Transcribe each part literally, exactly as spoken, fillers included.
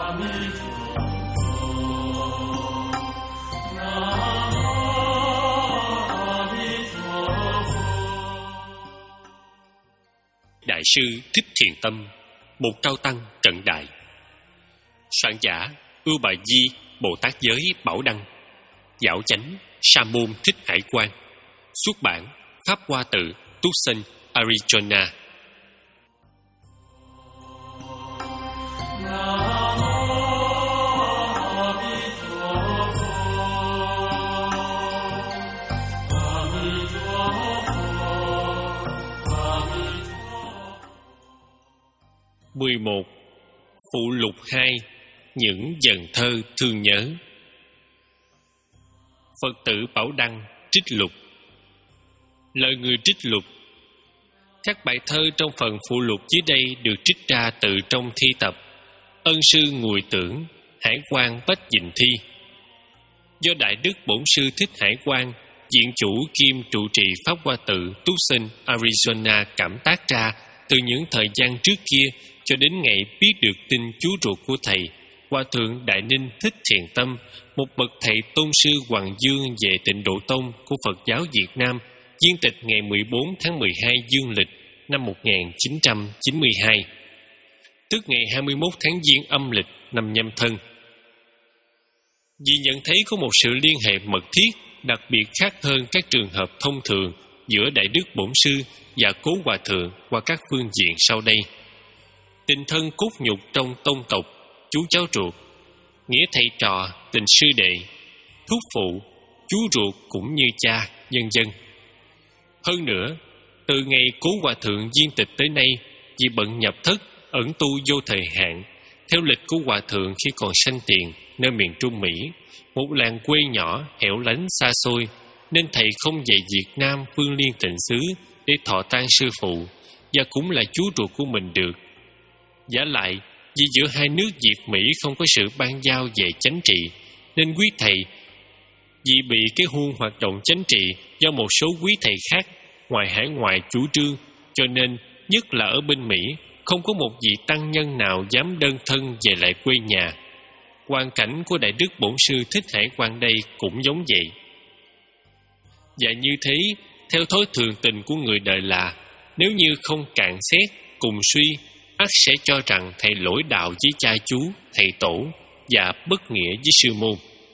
Đại sư Thích Thiền Tâm, một cao tăng cận đại. Soạn giả Ưu Bà Di Bồ Tát Giới Bảo Đăng. Giảo chánh Sa môn Thích Hải Quang. Xuất bản Pháp Hoa Tự, Tucson, Arizona. mười một. Phụ lục hai. Những dần thơ thương nhớ. Phật tử Bảo Đăng trích lục. Lời người trích lục. Các bài thơ trong phần phụ lục dưới đây được trích ra từ trong thi tập Ân sư Ngùi Tưởng, Hải Quang Bách Dình Thi, do Đại Đức Bổn sư Thích Hải Quang, Diện chủ kiêm trụ trì Pháp Hoa Tự, Tucson, Arizona cảm tác ra từ những thời gian trước kia cho đến ngày biết được tin chú ruột của thầy, Hòa thượng Đại Ninh Thích Thiền Tâm, một bậc thầy tôn sư Hoàng Dương về Tịnh Độ Tông của Phật giáo Việt Nam, viên tịch ngày mười bốn tháng mười hai dương lịch năm một nghìn chín trăm chín mươi hai, tức ngày hai mươi mốt tháng Giêng âm lịch năm Nhâm Thân. Vì nhận thấy có một sự liên hệ mật thiết, đặc biệt khác hơn các trường hợp thông thường giữa Đại Đức Bổn sư và Cố Hòa thượng qua các phương diện sau đây: tình thân cốt nhục trong tông tộc, chú cháu ruột; nghĩa thầy trò, tình sư đệ; thúc phụ, chú ruột cũng như cha, vân vân. Hơn nữa, từ ngày Cố Hòa thượng viên tịch tới nay, vì bận nhập thất, ẩn tu vô thời hạn, theo lịch của Hòa thượng khi còn sanh tiền nơi miền Trung Mỹ, một làng quê nhỏ hẻo lánh xa xôi, nên thầy không về Việt Nam Phương Liên Tịnh xứ để thọ tang sư phụ, và cũng là chú ruột của mình được. Giả lại, vì giữa hai nước Việt Mỹ không có sự ban giao về chánh trị, nên quý thầy vì bị cái huông hoạt động chánh trị do một số quý thầy khác ngoài hải ngoại chủ trương, cho nên nhất là ở bên Mỹ không có một vị tăng nhân nào dám đơn thân về lại quê nhà. Hoàn cảnh của Đại Đức Bổn sư Thích Hải Quang đây cũng giống vậy. Và như thế, theo thói thường tình của người đời là, nếu như không cạn xét, cùng suy, ắt sẽ cho rằng thầy lỗi đạo với cha chú, thầy tổ và bất nghĩa với sư môn.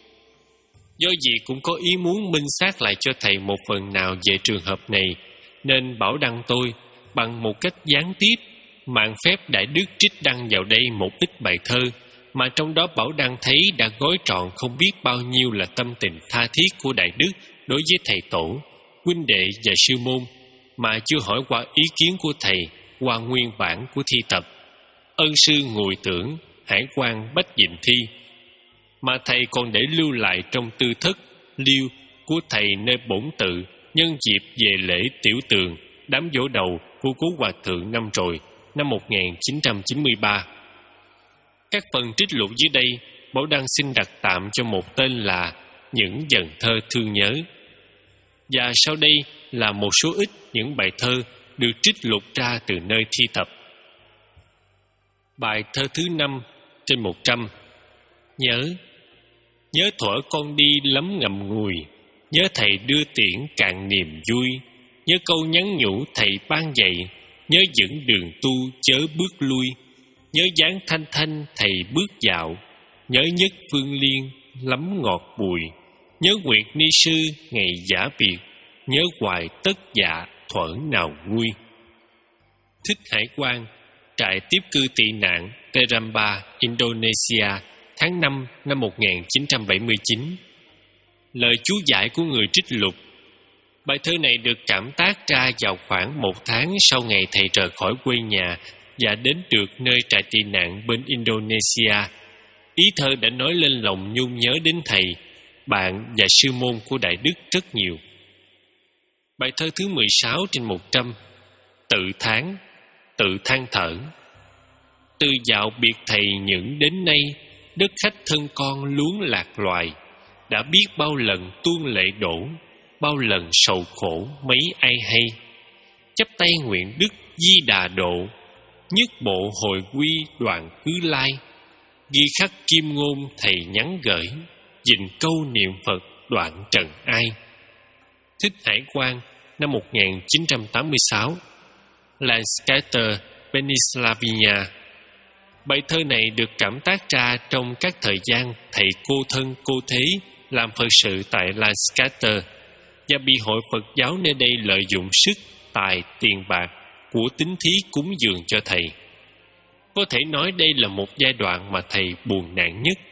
Do gì cũng có ý muốn minh xác lại cho thầy một phần nào về trường hợp này, nên Bảo Đăng tôi bằng một cách gián tiếp mạn phép Đại Đức trích đăng vào đây một ít bài thơ mà trong đó Bảo Đăng thấy đã gói trọn không biết bao nhiêu là tâm tình tha thiết của Đại Đức đối với thầy tổ, huynh đệ và sư môn, mà chưa hỏi qua ý kiến của thầy qua nguyên bản của thi tập Ân sư Ngùi Tưởng, Hải Quang Bách Dình Thi, mà thầy còn để lưu lại trong tư thất liêu của thầy nơi bổn tự nhân dịp về lễ tiểu tường đám giỗ đầu của Cố Hòa thượng năm rồi, năm một nghìn chín trăm chín mươi ba. Các phần trích lục dưới đây, Bảo Đăng xin đặt tạm cho một tên là Những dần thơ thương nhớ. Và sau đây là một số ít những bài thơ được trích lục ra từ nơi thi tập. Bài thơ thứ năm trên một trăm. Nhớ. Nhớ thuở con đi lắm ngậm ngùi, nhớ thầy đưa tiễn cạn niềm vui, nhớ câu nhắn nhủ thầy ban dạy, nhớ dẫn đường tu chớ bước lui, nhớ dáng thanh thanh thầy bước dạo, nhớ nhất phương liên lắm ngọt bùi, nhớ nguyệt ni sư ngày giả biệt, nhớ hoài tất dạ thuở nào nguy. Thích Hải Quang, trại tiếp cư tị nạn Teramba, Indonesia, tháng năm năm một nghìn chín trăm bảy mươi chín. Lời chú giải của người trích lục. Bài thơ này được cảm tác ra vào khoảng một tháng sau ngày thầy rời khỏi quê nhà và đến được nơi trại tị nạn bên Indonesia. Ý thơ đã nói lên lòng nhung nhớ đến thầy, bạn và sư môn của Đại Đức rất nhiều. Bài thơ thứ mười sáu trên một trăm. Tự tháng, tự than thở. Từ dạo biệt thầy những đến nay, đất khách thân con luống lạc loài, đã biết bao lần tuôn lệ đổ, bao lần sầu khổ mấy ai hay. Chắp tay nguyện đức Di Đà độ, nhất bộ hồi quy đoạn cứ lai, ghi khắc kim ngôn thầy nhắn gửi, dình câu niệm Phật đoạn trần ai. Thích Hải Quang, năm một nghìn chín trăm tám mươi sáu. Lancaster, Pennsylvania. Bài thơ này được cảm tác ra trong các thời gian thầy cô thân cô thế làm Phật sự tại Lancaster và bị hội Phật giáo nơi đây lợi dụng sức, tài, tiền bạc của tín thí cúng dường cho thầy. Có thể nói đây là một giai đoạn mà thầy buồn nạn nhất.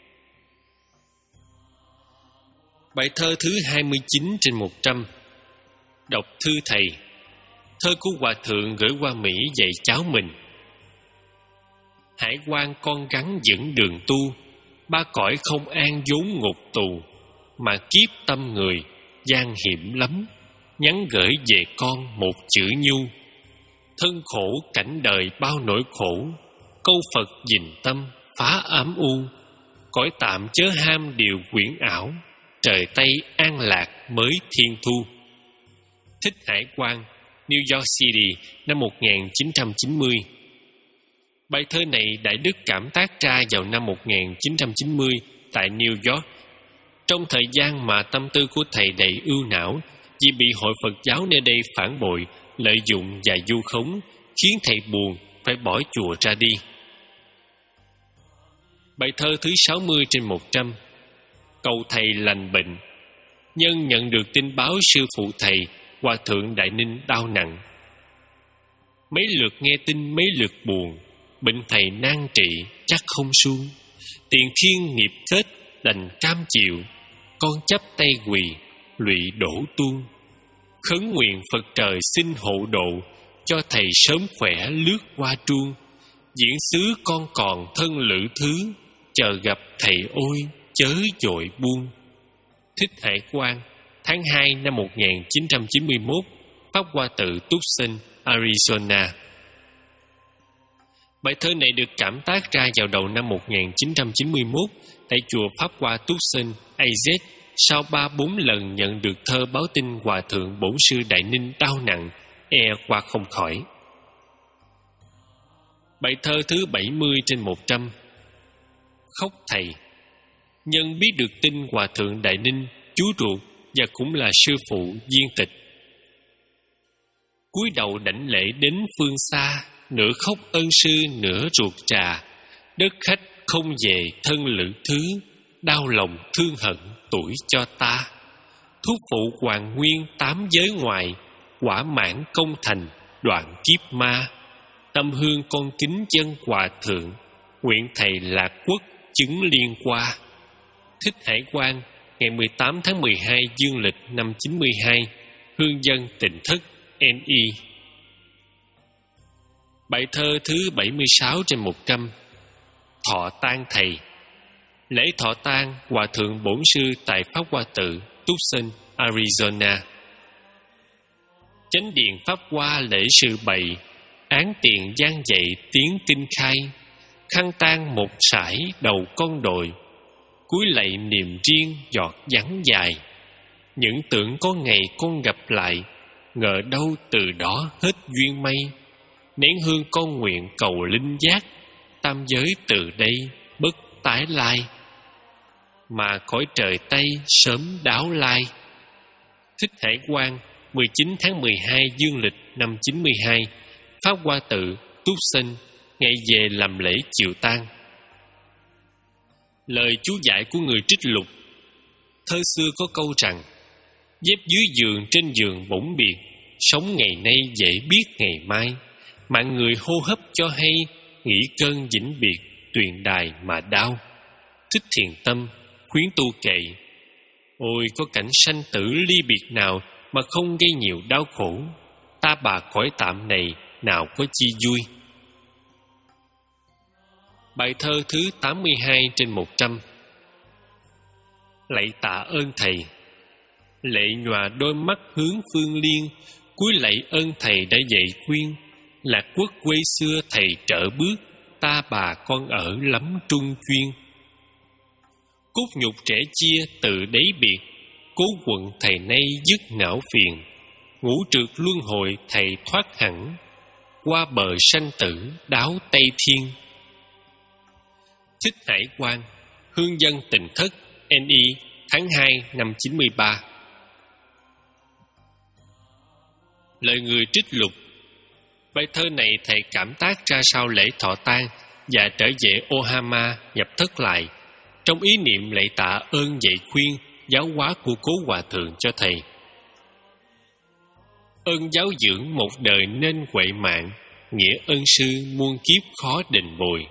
Bài thơ thứ hai mươi chín trên một trăm. Đọc thư thầy. Thơ của Hòa Thượng gửi qua Mỹ dạy cháu mình. Hải Quan con gắng dẫn đường tu, ba cõi không an vốn ngục tù, mà kiếp tâm người gian hiểm lắm, nhắn gửi về con một chữ nhu. Thân khổ cảnh đời bao nỗi khổ, câu Phật dình tâm phá ám u. Cõi tạm chớ ham điều quyển ảo, trời Tây an lạc mới thiên thu. Thích Hải Quang, New York City, năm một nghìn chín trăm chín mươi. Bài thơ này Đại Đức cảm tác ra vào năm một nghìn chín trăm chín mươi tại New York, trong thời gian mà tâm tư của thầy đầy ưu não vì bị hội Phật giáo nơi đây phản bội, lợi dụng và vu khống, khiến thầy buồn phải bỏ chùa ra đi. Bài thơ thứ sáu mươi trên một trăm. Cầu thầy lành bệnh. Nhân nhận được tin báo sư phụ thầy Hòa Thượng Đại Ninh đau nặng. Mấy lượt nghe tin mấy lượt buồn, bệnh thầy nan trị chắc không suông. Tiền khiên nghiệp kết đành cam chịu, con chắp tay quỳ lụy đổ tuôn. Khấn nguyện Phật trời xin hộ độ, cho thầy sớm khỏe lướt qua truông. Diễn xứ con còn thân lữ thứ, chờ gặp thầy ôi chớ dội buông. Thích Hải Quang, tháng hai năm một nghìn chín trăm chín mươi mốt, Pháp Hoa Tự Tucson, Arizona. Bài thơ này được cảm tác ra vào đầu năm một nghìn chín trăm chín mươi mốt tại chùa Pháp Hoa Tucson, a zét, sau ba bốn lần nhận được thơ báo tin Hòa Thượng Bổn Sư Đại Ninh đau nặng, e qua không khỏi. Bài thơ thứ bảy mươi trên một trăm. Khóc thầy. Nhân biết được tin Hòa Thượng Đại Ninh, chú ruột và cũng là sư phụ viên tịch, cúi đầu đảnh lễ đến phương xa, nửa khóc ân sư nửa ruột trà. Đất khách không về thân lữ thứ, đau lòng thương hận tuổi cho ta. Thúc phụ hoàng nguyên tám giới ngoài, quả mãn công thành đoạn kiếp ma. Tâm hương con kính dân Hòa Thượng, nguyện thầy lạc quốc chứng liên qua. Thích Hải Quang, ngày mười tám tháng mười hai dương lịch năm chín mươi hai, hương dân Tịnh Thất, en i. Bài thơ thứ bảy mươi sáu trên một trăm. Thọ tang thầy. Lễ thọ tang Hòa Thượng Bổn Sư tại Pháp Hoa Tự, Tucson, Arizona. Chánh điện Pháp Hoa lễ sự bày, án tiền gian dạy tiếng kinh khai. Khăn tang một sải đầu con đồi, cúi lạy niềm riêng giọt vắng dài. Những tưởng có ngày con gặp lại, ngờ đâu từ đó hết duyên mây. Nén hương con nguyện cầu linh giác, tam giới từ đây bất tái lai. Mà cõi trời Tây sớm đáo lai. Thích Hải Quang, mười chín tháng mười hai dương lịch năm chín mươi hai, Pháp Hoa Tự, Tucson, ngày về làm lễ chiều tang. Lời chú giải của người Trích Lục. Thơ xưa có câu rằng: dép dưới giường trên giường bỗng biệt, sống ngày nay dễ biết ngày mai. Mạng người hô hấp cho hay, nghĩ cơn vĩnh biệt, tuyền đài mà đau. Thích Thiền Tâm, khuyến tu kệ: ôi có cảnh sanh tử ly biệt nào mà không gây nhiều đau khổ. Ta bà cõi tạm này nào có chi vui. Bài thơ thứ tám mươi hai trên một trăm. Lạy tạ ơn thầy. Lệ nhòa đôi mắt hướng phương liên, cúi lạy ơn thầy đã dạy khuyên. Lạc quốc quê xưa thầy trở bước, ta bà con ở lắm trung chuyên. Cốt nhục trẻ chia từ đấy biệt, cố quận thầy nay dứt não phiền. Ngũ trượt luân hồi thầy thoát hẳn, qua bờ sanh tử đáo Tây Thiên. Thích Hải Quang, Hương dân Tịnh Thất, en i, tháng hai năm chín mươi ba. Lời người trích lục. Bài thơ này thầy cảm tác ra sau lễ thọ tang và trở về Ohama nhập thất lại, trong ý niệm lạy tạ ơn dạy khuyên giáo hóa của cố hòa thượng cho thầy. Ơn giáo dưỡng một đời nên huệ mạng, nghĩa ân sư muôn kiếp khó đền bồi.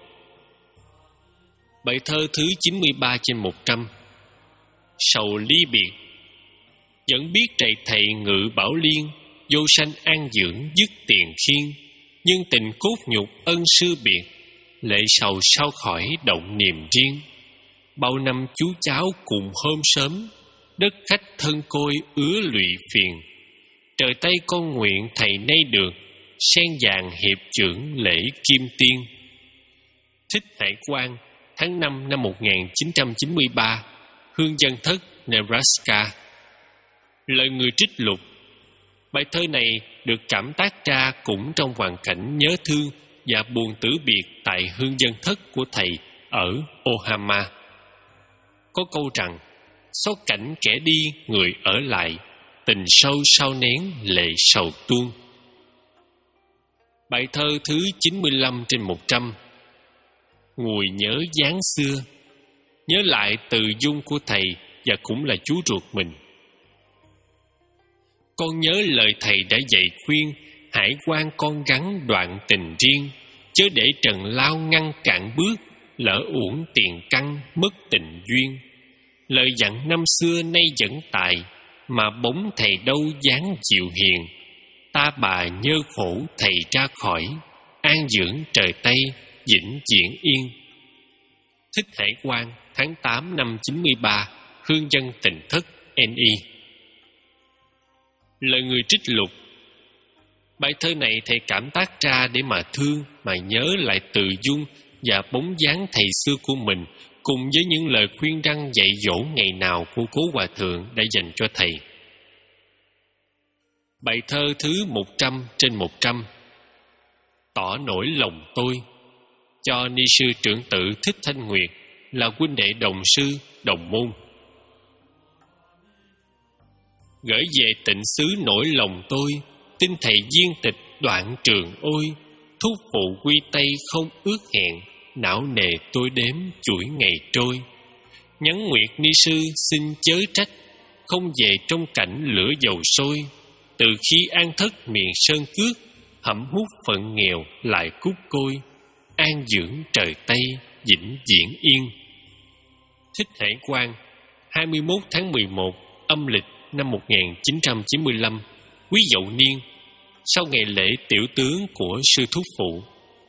Bài thơ thứ chín mươi ba trên một trăm. Sầu ly biệt. Vẫn biết trầy thầy ngự bảo liên, vô sanh an dưỡng dứt tiền khiên, nhưng tình cốt nhục ân sư biệt, lệ sầu sao khỏi động niềm riêng. Bao năm chú cháu cùng hôm sớm, đất khách thân côi ứa lụy phiền. Trời Tây con nguyện thầy nay được, sen vàng hiệp trưởng lễ kim tiên. Thích Hải Quang, tháng năm năm một nghìn chín trăm chín mươi ba, Hương dân Thất, Nebraska. Lời người trích lục. Bài thơ này được cảm tác ra cũng trong hoàn cảnh nhớ thương và buồn tử biệt tại hương dân thất của thầy ở Ohama. Có câu rằng, xót cảnh kẻ đi người ở lại, tình sâu sao nén lệ sầu tuôn. Bài thơ thứ chín mươi lăm trên một trăm. Ngùi nhớ dáng xưa. Nhớ lại từ dung của thầy và cũng là chú ruột mình. Con nhớ lời thầy đã dạy khuyên, Hải Quang con gắn đoạn tình riêng, chớ để trần lao ngăn cản bước, lỡ uổng tiền căn mất tình duyên. Lời dặn năm xưa nay vẫn tại, mà bóng thầy đâu dáng dịu hiền. Ta bà nhớ khổ thầy ra khỏi, an dưỡng trời Tây vĩnh viễn yên. Thích Hải Quang, tháng tám năm chín mươi ba, Hương dân Tịnh Thất, en i. Lời người trích lục. Bài thơ này thầy cảm tác ra để mà thương, mà nhớ lại từ dung và bóng dáng thầy xưa của mình, cùng với những lời khuyên răn dạy dỗ ngày nào của cố hòa thượng đã dành cho thầy. Bài thơ thứ một trăm trên một trăm. Tỏ nỗi lòng tôi. Cho ni sư trưởng tử Thích Thanh Nguyệt, là huynh đệ đồng sư, đồng môn. Gửi về tịnh xứ nỗi lòng tôi, tin thầy viên tịch đoạn trường ôi. Thúc phụ quy tây không ước hẹn, não nề tôi đếm chuỗi ngày trôi. Nhắn nguyệt ni sư xin chớ trách, không về trong cảnh lửa dầu sôi. Từ khi an thất miền sơn cước, hẩm hút phận nghèo lại cút côi. An dưỡng trời Tây vĩnh viễn yên. Thích Hải Quang, hai mươi mốt tháng mười một âm lịch năm một nghìn chín trăm chín mươi lăm, Quý Dậu Niên, sau ngày lễ tiểu tướng của sư thúc phụ.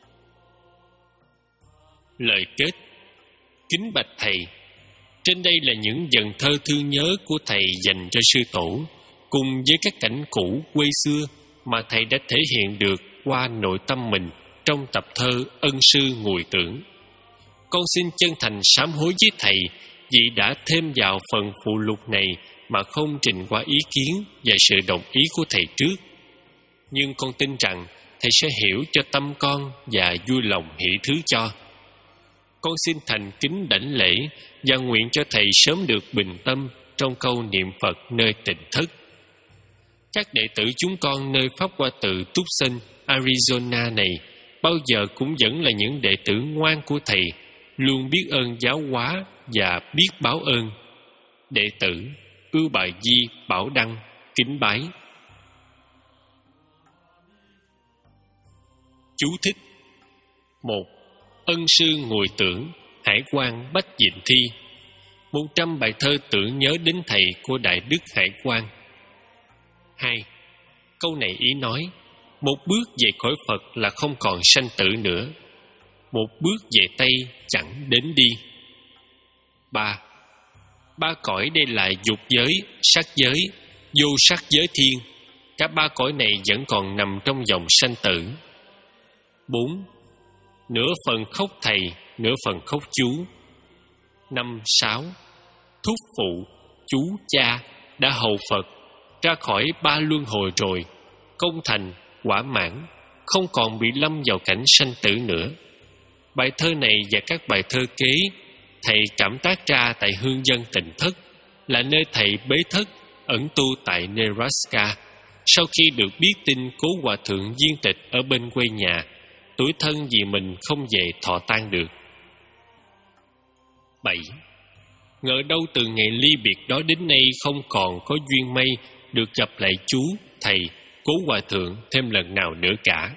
Lời kết. Kính bạch thầy, trên đây là những dần thơ thương nhớ của thầy dành cho sư tổ, cùng với các cảnh cũ quê xưa mà thầy đã thể hiện được qua nội tâm mình trong tập thơ Ân sư ngùi tưởng. Con xin chân thành sám hối với thầy vì đã thêm vào phần phụ lục này mà không trình qua ý kiến và sự đồng ý của thầy trước. Nhưng con tin rằng thầy sẽ hiểu cho tâm con và vui lòng hỷ thứ cho. Con xin thành kính đảnh lễ và nguyện cho thầy sớm được bình tâm trong câu niệm Phật nơi Tịnh Thất. Các đệ tử chúng con nơi Pháp Hoa Tự Tucson, Arizona này bao giờ cũng vẫn là những đệ tử ngoan của thầy, luôn biết ơn giáo hóa và biết báo ơn. Đệ tử Ưu Bà Di Bảo Đăng kính bái. Chú thích. Một. Ân sư ngồi tưởng, Hải Quang Bách Dịnh Thi. Một trăm bài thơ tưởng nhớ đến thầy của Đại Đức Hải Quang. Hai. Câu này ý nói, một bước về cõi Phật là không còn sanh tử nữa. Một bước về Tây chẳng đến đi. Ba. Ba cõi đây là dục giới, sắc giới, vô sắc giới thiên. Cả ba cõi này vẫn còn nằm trong dòng sanh tử. Bốn. Nửa phần khóc thầy, nửa phần khóc chú. Năm, sáu. Thúc phụ, chú, cha đã hầu Phật ra khỏi ba luân hồi rồi, công thành, quả mãn, không còn bị lâm vào cảnh sanh tử nữa. Bài thơ này và các bài thơ kế thầy cảm tác ra tại hương dân Tịnh Thất, là nơi thầy bế thất ẩn tu tại Nebraska. Sau khi được biết tin cố hòa thượng viên tịch ở bên quê nhà, tủi thân vì mình không về thọ tang được. Bảy. Ngờ đâu từ ngày ly biệt đó đến nay không còn có duyên may được gặp lại chú, thầy, cố hòa thượng thêm lần nào nữa cả.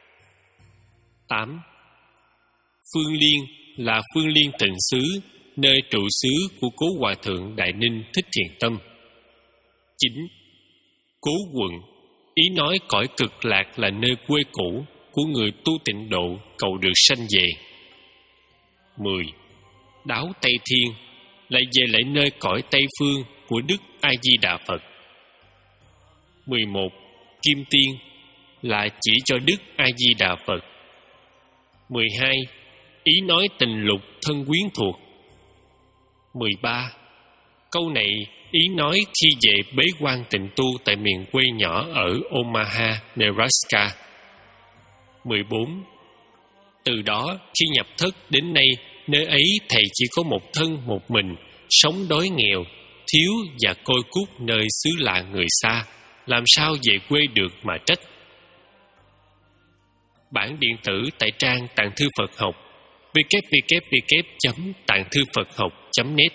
Tám. Phương Liên là Phương Liên Tịnh Xứ, nơi trụ xứ của cố hòa thượng Đại Ninh Thích Thiền Tâm. Chín. Cố quận, ý nói cõi cực lạc là nơi quê cũ của người tu tịnh độ cầu được sanh về. Mười. Đáo Tây Thiên, lại về lại nơi cõi Tây Phương của Đức A Di Đà Phật. Mười một. Kim Tiên, là chỉ cho Đức A Di Đà Phật. Mười hai. Ý nói tình lục thân quyến thuộc. Mười ba. Câu này ý nói khi về bế quan tịnh tu tại miền quê nhỏ ở Omaha, Nebraska. Mười bốn. Từ đó khi nhập thất đến nay, nơi ấy thầy chỉ có một thân một mình, sống đói nghèo, thiếu và côi cút nơi xứ lạ người xa, làm sao về quê được mà trách. Bản điện tử tại trang Tạng Thư Phật Học w w w chấm tạng thư phật học chấm net.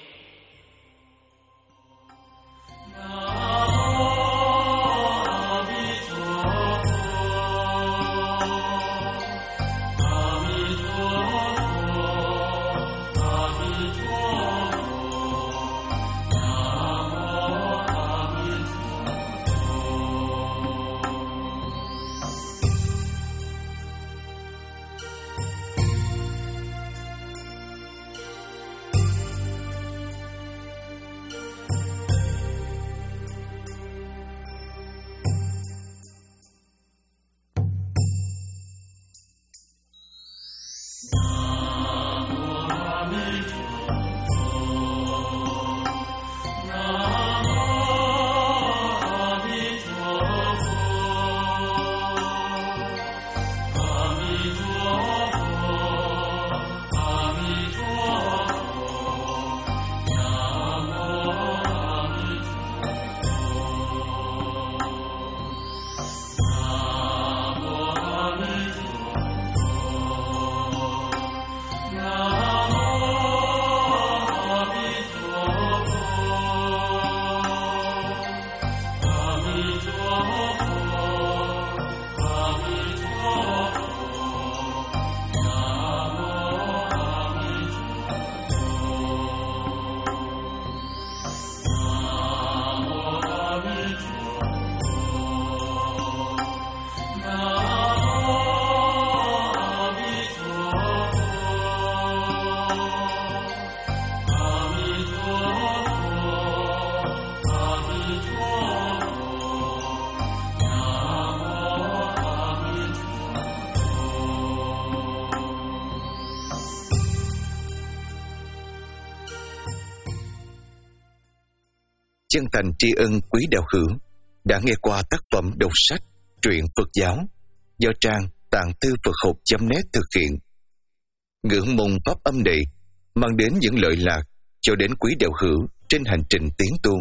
Chân thành tri ân quý đạo hữu đã nghe qua tác phẩm đọc sách truyện Phật giáo do trang Tạng Thư Phật Học chấm net thực hiện. Ngưỡng mong pháp âm này mang đến những lợi lạc cho đến quý đạo hữu trên hành trình tiến tu.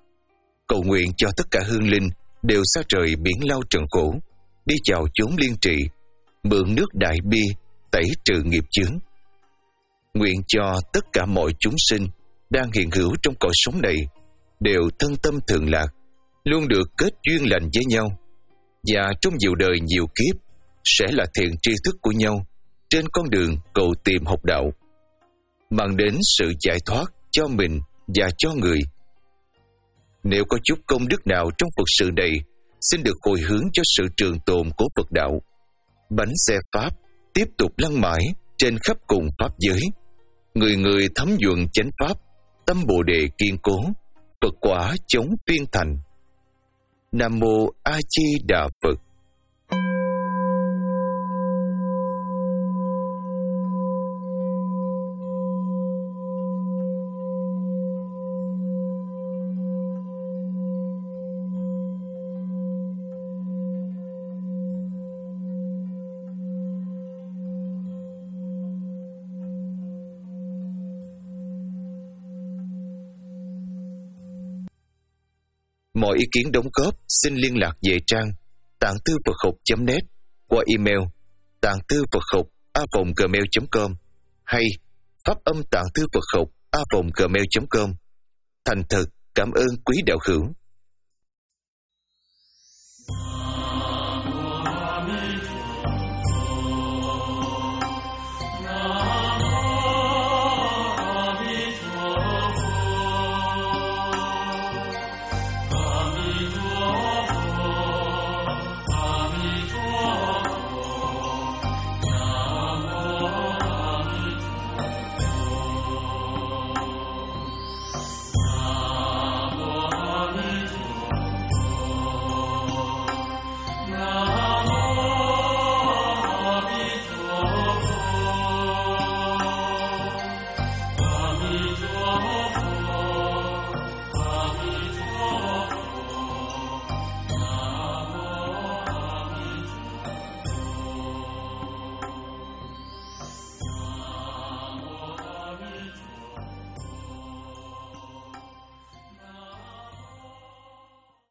Cầu nguyện cho tất cả hương linh đều xa rời biển lao trần khổ, đi vào chốn liên trị, mượn nước đại bi tẩy trừ nghiệp chướng. Nguyện cho tất cả mọi chúng sinh đang hiện hữu trong cõi sống này đều thân tâm thường lạc, luôn được kết duyên lành với nhau, và trong nhiều đời nhiều kiếp sẽ là thiện tri thức của nhau trên con đường cầu tìm học đạo, mang đến sự giải thoát cho mình và cho người. Nếu có chút công đức nào trong Phật sự này, xin được hồi hướng cho sự trường tồn của Phật đạo. Bánh xe Pháp tiếp tục lăn mãi trên khắp cùng Pháp giới. Người người thấm nhuận chánh Pháp, tâm Bồ Đề kiên cố, Phật quả chống phiên thành. Nam Mô A Di Đà Phật. Mọi ý kiến đóng góp xin liên lạc về trang tạng thư Phật học chấm net qua email tạng thư Phật học a vòng gmail chấm com hay pháp âm tạng thư Phật học a vòng gmail chấm com. Thành thật cảm ơn quý đạo hữu.